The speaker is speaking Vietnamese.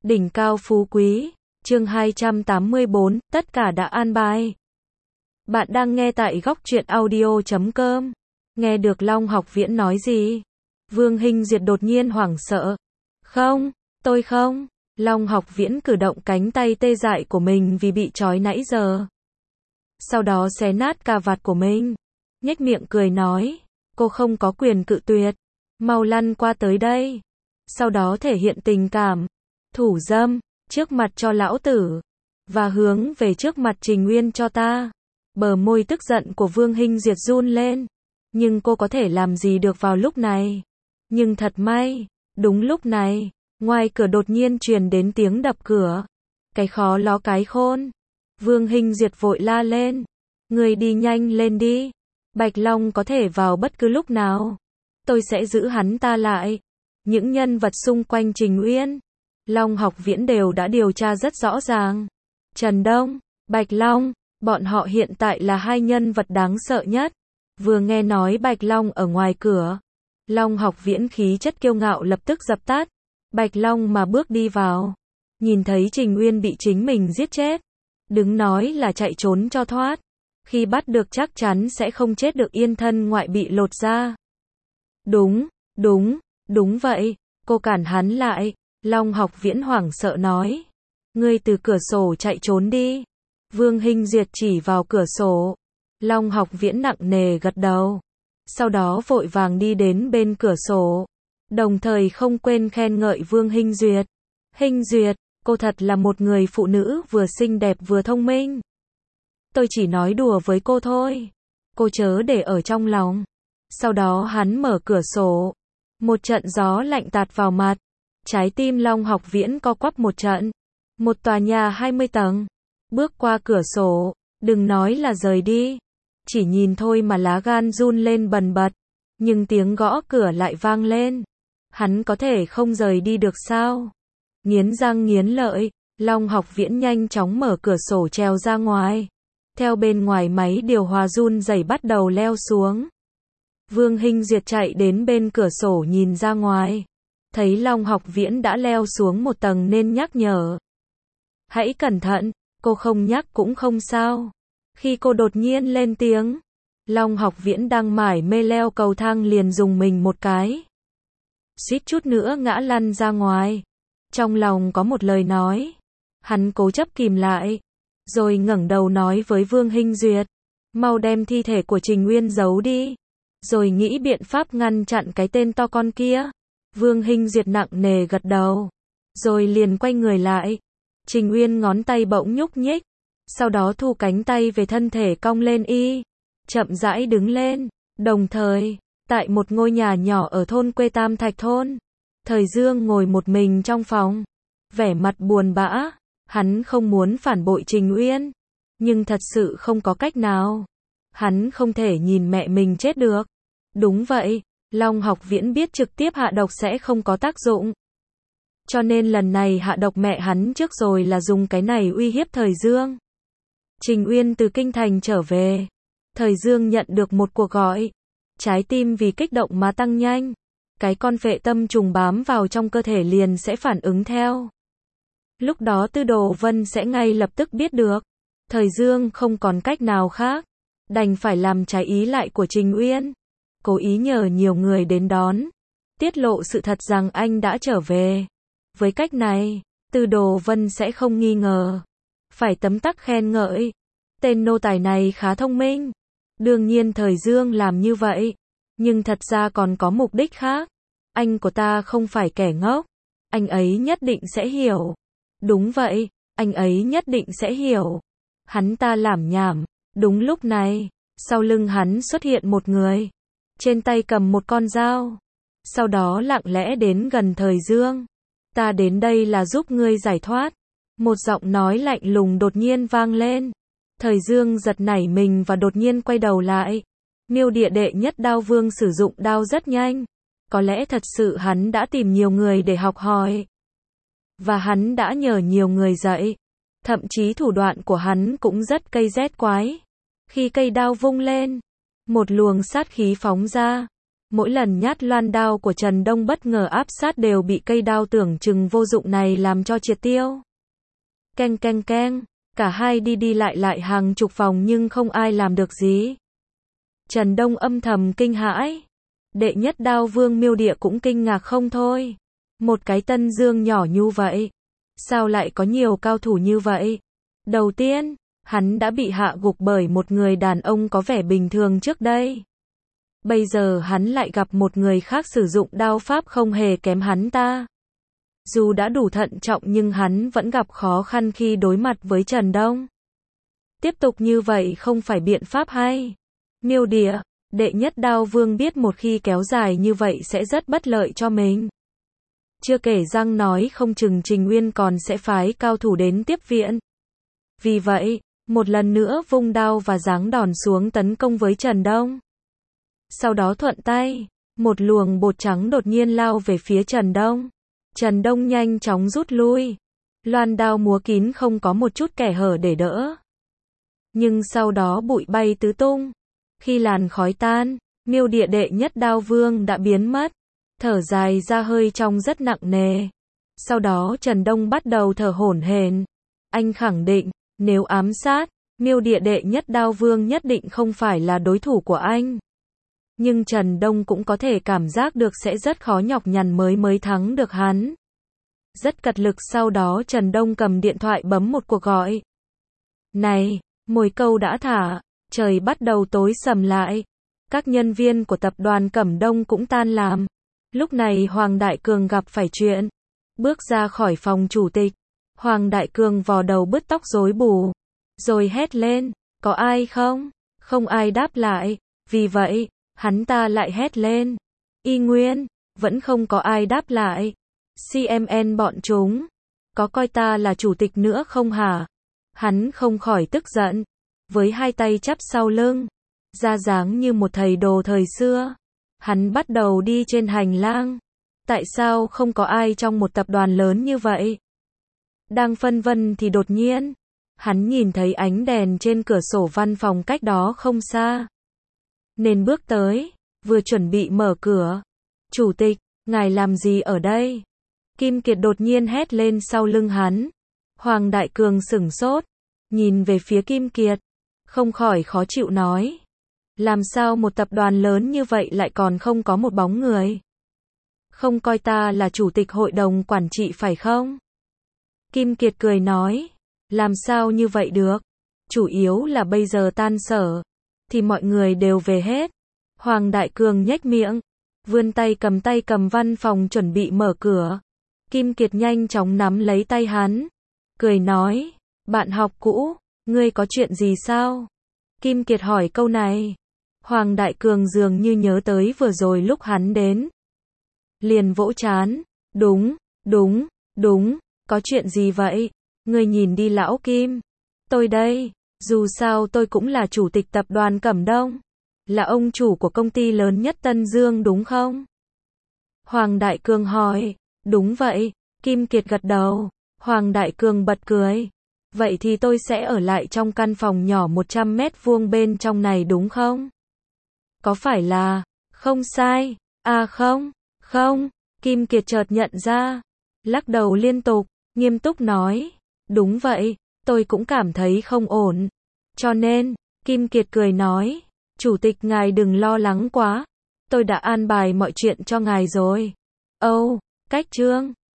Đỉnh cao phú quý, chương 284, tất cả đã an bài. Bạn đang nghe tại góc truyện audio.com. Nghe được Long Học Viễn nói gì? Vương Hinh Duyệt đột nhiên hoảng sợ. Không, tôi không. Long Học Viễn cử động cánh tay tê dại của mình vì bị trói nãy giờ. Sau đó xé nát cà vạt của mình. Nhếch miệng cười nói, cô không có quyền cự tuyệt. Mau lăn qua tới đây. Sau đó thể hiện tình cảm. Thủ dâm, trước mặt cho lão tử. Và hướng về trước mặt Trình Nguyên cho ta. Bờ môi tức giận của Vương Hinh Duyệt run lên. Nhưng cô có thể làm gì được vào lúc này. Nhưng thật may, đúng lúc này, ngoài cửa đột nhiên truyền đến tiếng đập cửa. Cái khó ló cái khôn. Vương Hinh Duyệt vội la lên. Người đi nhanh lên đi. Bạch Long có thể vào bất cứ lúc nào. Tôi sẽ giữ hắn ta lại. Những nhân vật xung quanh Trình Uyên, Long Học Viễn đều đã điều tra rất rõ ràng. Trần Đông, Bạch Long, bọn họ hiện tại là hai nhân vật đáng sợ nhất. Vừa nghe nói Bạch Long ở ngoài cửa, Long Học Viễn khí chất kiêu ngạo lập tức dập tắt. Bạch Long mà bước đi vào, nhìn thấy Trình Uyên bị chính mình giết chết, đứng nói là chạy trốn cho thoát. Khi bắt được chắc chắn sẽ không chết được, yên thân ngoại bị lột ra. Đúng vậy, cô cản hắn lại. Long Học Viễn hoảng sợ nói. Ngươi từ cửa sổ chạy trốn đi. Vương Hinh Duyệt chỉ vào cửa sổ. Long Học Viễn nặng nề gật đầu. Sau đó vội vàng đi đến bên cửa sổ. Đồng thời không quên khen ngợi Vương Hinh Duyệt. Hinh Duyệt, cô thật là một người phụ nữ vừa xinh đẹp vừa thông minh. Tôi chỉ nói đùa với cô thôi. Cô chớ để ở trong lòng. Sau đó hắn mở cửa sổ. Một trận gió lạnh tạt vào mặt. Trái tim Long Học Viễn co quắp một trận. Một tòa nhà 20 tầng. Bước qua cửa sổ. Đừng nói là rời đi. Chỉ nhìn thôi mà lá gan run lên bần bật. Nhưng tiếng gõ cửa lại vang lên. Hắn có thể không rời đi được sao? Nghiến răng nghiến lợi, Long Học Viễn nhanh chóng mở cửa sổ trèo ra ngoài. Theo bên ngoài máy điều hòa run rẩy bắt đầu leo xuống. Vương Hinh Duyệt chạy đến bên cửa sổ nhìn ra ngoài. Thấy Long Học Viễn đã leo xuống một tầng nên nhắc nhở. Hãy cẩn thận, cô không nhắc cũng không sao. Khi cô đột nhiên lên tiếng, Long Học Viễn đang mải mê leo cầu thang liền dùng mình một cái. Suýt chút nữa ngã lăn ra ngoài. Trong lòng có một lời nói. Hắn cố chấp kìm lại. Rồi ngẩng đầu nói với Vương Hinh Duyệt. Mau đem thi thể của Trình Nguyên giấu đi. Rồi nghĩ biện pháp ngăn chặn cái tên to con kia. Vương Hinh Duyệt nặng nề gật đầu. Rồi liền quay người lại. Trình Uyên ngón tay bỗng nhúc nhích. Sau đó thu cánh tay về thân thể cong lên chậm rãi đứng lên. Đồng thời, tại một ngôi nhà nhỏ ở thôn quê Tam Thạch Thôn, Thời Dương ngồi một mình trong phòng. Vẻ mặt buồn bã. Hắn không muốn phản bội Trình Uyên. Nhưng thật sự không có cách nào. Hắn không thể nhìn mẹ mình chết được. Đúng vậy, Long Học Viễn biết trực tiếp hạ độc sẽ không có tác dụng. Cho nên lần này hạ độc mẹ hắn trước rồi là dùng cái này uy hiếp Thời Dương. Trình Uyên từ kinh thành trở về. Thời Dương nhận được một cuộc gọi. Trái tim vì kích động mà tăng nhanh. Cái con phệ tâm trùng bám vào trong cơ thể liền sẽ phản ứng theo. Lúc đó Tư Đồ Vân sẽ ngay lập tức biết được. Thời Dương không còn cách nào khác. Đành phải làm trái ý lại của Trình Uyên. Cố ý nhờ nhiều người đến đón. Tiết lộ sự thật rằng anh đã trở về. Với cách này, Tư Đồ Vân sẽ không nghi ngờ. Phải tấm tắc khen ngợi. Tên nô tài này khá thông minh. Đương nhiên Thời Dương làm như vậy. Nhưng thật ra còn có mục đích khác. Anh của ta không phải kẻ ngốc. Anh ấy nhất định sẽ hiểu. Đúng vậy, anh ấy nhất định sẽ hiểu. Hắn ta lảm nhảm. Đúng lúc này, sau lưng hắn xuất hiện một người. Trên tay cầm một con dao. Sau đó lặng lẽ đến gần Thời Dương. Ta đến đây là giúp ngươi giải thoát. Một giọng nói lạnh lùng đột nhiên vang lên. Thời Dương giật nảy mình và đột nhiên quay đầu lại. Miêu địa đệ nhất đao vương sử dụng đao rất nhanh. Có lẽ thật sự hắn đã tìm nhiều người để học hỏi. Và hắn đã nhờ nhiều người dạy. Thậm chí thủ đoạn của hắn cũng rất cây rét quái. Khi cây đao vung lên, một luồng sát khí phóng ra. Mỗi lần nhát loan đao của Trần Đông bất ngờ áp sát đều bị cây đao tưởng chừng vô dụng này làm cho triệt tiêu. Keng keng keng, cả hai đi đi lại lại hàng chục vòng nhưng không ai làm được gì. Trần Đông âm thầm kinh hãi. Đệ nhất đao vương Miêu Địa cũng kinh ngạc không thôi. Một cái Tân Dương nhỏ nhu vậy. Sao lại có nhiều cao thủ như vậy? Đầu tiên, hắn đã bị hạ gục bởi một người đàn ông có vẻ bình thường trước đây. Bây giờ hắn lại gặp một người khác sử dụng đao pháp không hề kém hắn ta. Dù đã đủ thận trọng nhưng hắn vẫn gặp khó khăn khi đối mặt với Trần Đông. Tiếp tục như vậy không phải biện pháp hay. Miêu Địa, đệ nhất đao vương biết một khi kéo dài như vậy sẽ rất bất lợi cho mình. Chưa kể rằng nói không chừng Trình Uyên còn sẽ phái cao thủ đến tiếp viện. Vì vậy, một lần nữa vung đao và giáng đòn xuống tấn công với Trần Đông. Sau đó thuận tay, một luồng bột trắng đột nhiên lao về phía Trần Đông. Trần Đông nhanh chóng rút lui. Loan đao múa kín không có một chút kẽ hở để đỡ. Nhưng sau đó bụi bay tứ tung. Khi làn khói tan, Miêu Địa đệ nhất đao vương đã biến mất. Thở dài ra hơi trong rất nặng nề. Sau đó Trần Đông bắt đầu thở hổn hển. Anh khẳng định, nếu ám sát, Miêu Địa đệ nhất đao vương nhất định không phải là đối thủ của anh. Nhưng Trần Đông cũng có thể cảm giác được sẽ rất khó nhọc nhằn mới thắng được hắn. Rất cật lực sau đó Trần Đông cầm điện thoại bấm một cuộc gọi. Này, mồi câu đã thả, trời bắt đầu tối sầm lại. Các nhân viên của tập đoàn Cẩm Đông cũng tan làm. Lúc này Hoàng Đại Cường gặp phải chuyện. Bước ra khỏi phòng chủ tịch. Hoàng Đại Cường vò đầu bứt tóc rối bù. Rồi hét lên, có ai không? Không ai đáp lại. Vì vậy, hắn ta lại hét lên. Y nguyên, vẫn không có ai đáp lại. CMN bọn chúng, có coi ta là chủ tịch nữa không hả? Hắn không khỏi tức giận. Với hai tay chắp sau lưng, ra dáng như một thầy đồ thời xưa. Hắn bắt đầu đi trên hành lang. Tại sao không có ai trong một tập đoàn lớn như vậy? Đang phân vân thì đột nhiên, hắn nhìn thấy ánh đèn trên cửa sổ văn phòng cách đó không xa. Nên bước tới, vừa chuẩn bị mở cửa. Chủ tịch, ngài làm gì ở đây? Kim Kiệt đột nhiên hét lên sau lưng hắn. Hoàng Đại Cường sửng sốt, nhìn về phía Kim Kiệt, không khỏi khó chịu nói. Làm sao một tập đoàn lớn như vậy lại còn không có một bóng người? Không coi ta là chủ tịch hội đồng quản trị phải không? Kim Kiệt cười nói, làm sao như vậy được? Chủ yếu là bây giờ tan sở, thì mọi người đều về hết. Hoàng Đại Cường nhếch miệng, vươn tay cầm văn phòng chuẩn bị mở cửa. Kim Kiệt nhanh chóng nắm lấy tay hắn, cười nói, bạn học cũ, ngươi có chuyện gì sao? Kim Kiệt hỏi câu này. Hoàng Đại Cường dường như nhớ tới vừa rồi lúc hắn đến. Liền vỗ trán, đúng, có chuyện gì vậy? Ngươi nhìn đi lão Kim. Tôi đây, dù sao tôi cũng là chủ tịch tập đoàn Cẩm Đông. Là ông chủ của công ty lớn nhất Tân Dương đúng không? Hoàng Đại Cường hỏi, đúng vậy. Kim Kiệt gật đầu. Hoàng Đại Cường bật cười. Vậy thì tôi sẽ ở lại trong căn phòng nhỏ 100 mét vuông bên trong này đúng không? Có phải là, không sai, à không, Kim Kiệt chợt nhận ra, lắc đầu liên tục, nghiêm túc nói, đúng vậy, tôi cũng cảm thấy không ổn. Cho nên, Kim Kiệt cười nói, chủ tịch ngài đừng lo lắng quá, tôi đã an bài mọi chuyện cho ngài rồi. Cách chương